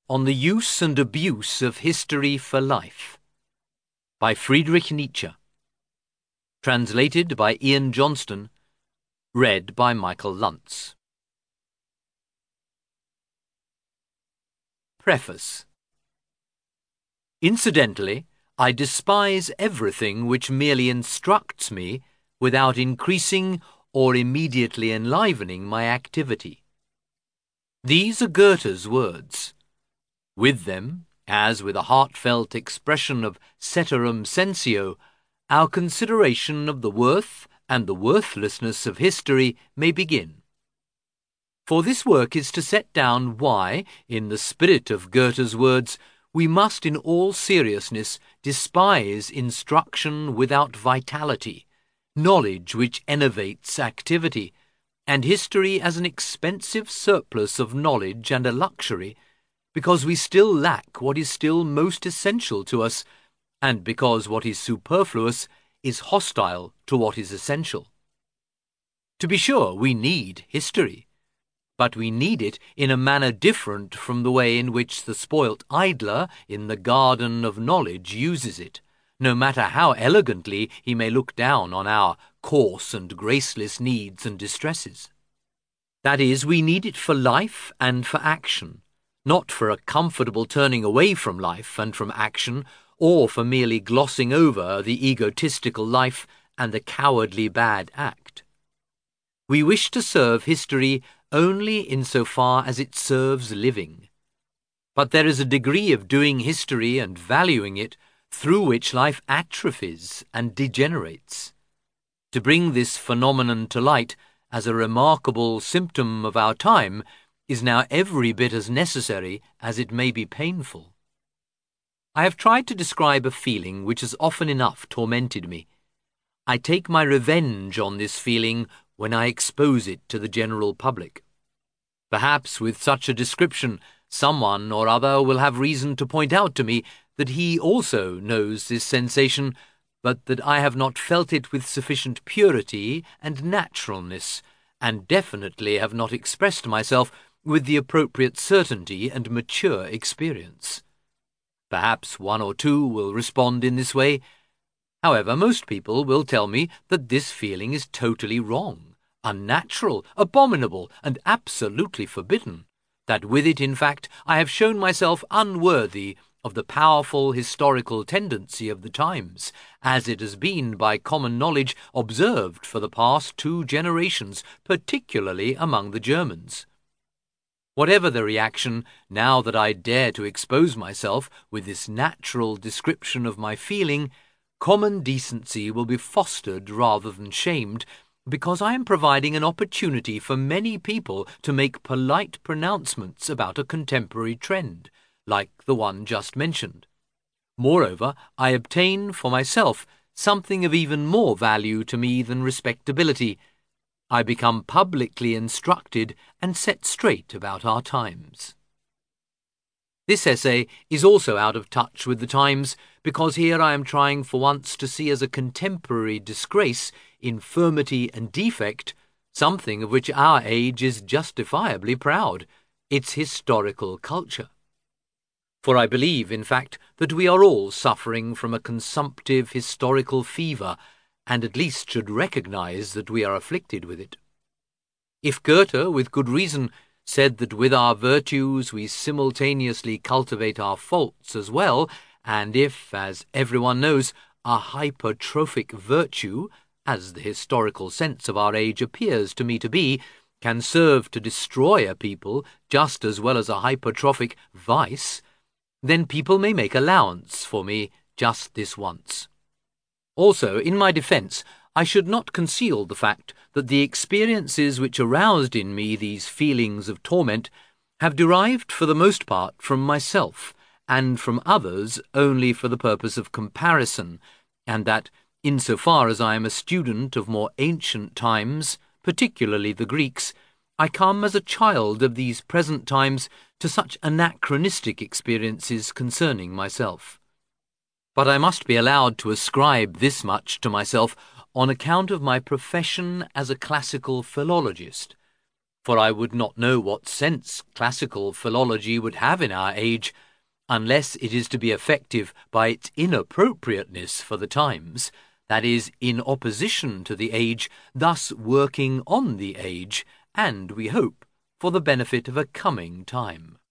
On the Use and Abuse of History for Life by Friedrich Nietzsche. Translated by Ian Johnston. Read by Michael Luntz. Preface. Incidentally, I despise everything which merely instructs me without increasing or immediately enlivening my activity. These are Goethe's words. With them, as with a heartfelt expression of ceterum censeo, our consideration of the worth and the worthlessness of history may begin. For this work is to set down why, in the spirit of Goethe's words, we must in all seriousness despise instruction without vitality, knowledge which enervates activity, and history as an expensive surplus of knowledge and a luxury, because we still lack what is still most essential to us, and because what is superfluous is hostile to what is essential. To be sure, we need history, but we need it in a manner different from the way in which the spoilt idler in the garden of knowledge uses it, no matter how elegantly he may look down on our coarse and graceless needs and distresses. That is, we need it for life and for action, not for a comfortable turning away from life and from action, or for merely glossing over the egotistical life and the cowardly bad act. We wish to serve history only insofar as it serves living. But there is a degree of doing history and valuing it through which life atrophies and degenerates. To bring this phenomenon to light as a remarkable symptom of our time is now every bit as necessary as it may be painful. I have tried to describe a feeling which has often enough tormented me. I take my revenge on this feeling when I expose it to the general public. Perhaps with such a description, someone or other will have reason to point out to me that he also knows this sensation, but that I have not felt it with sufficient purity and naturalness, and definitely have not expressed myself with the appropriate certainty and mature experience. Perhaps one or two will respond in this way. However, most people will tell me that this feeling is totally wrong, unnatural, abominable, and absolutely forbidden, that with it, in fact, I have shown myself unworthy of the powerful historical tendency of the times, as it has been by common knowledge observed for the past 2 generations, particularly among the Germans. Whatever the reaction, now that I dare to expose myself with this natural description of my feeling, common decency will be fostered rather than shamed, because I am providing an opportunity for many people to make polite pronouncements about a contemporary trend, like the one just mentioned. Moreover, I obtain for myself something of even more value to me than respectability. I become publicly instructed and set straight about our times. This essay is also out of touch with the times, because here I am trying for once to see as a contemporary disgrace, infirmity and defect, something of which our age is justifiably proud, its historical culture. For I believe, in fact, that we are all suffering from a consumptive historical fever, and at least should recognize that we are afflicted with it. If Goethe, with good reason, said that with our virtues we simultaneously cultivate our faults as well, and if, as everyone knows, a hypertrophic virtue, as the historical sense of our age appears to me to be, can serve to destroy a people just as well as a hypertrophic vice, then people may make allowance for me just this once. Also, in my defence, I should not conceal the fact that the experiences which aroused in me these feelings of torment have derived for the most part from myself, and from others only for the purpose of comparison, and that, insofar as I am a student of more ancient times, particularly the Greeks, I come as a child of these present times to such anachronistic experiences concerning myself. But I must be allowed to ascribe this much to myself on account of my profession as a classical philologist. For I would not know what sense classical philology would have in our age, unless it is to be effective by its inappropriateness for the times, that is, in opposition to the age, thus working on the age, and, we hope, for the benefit of a coming time.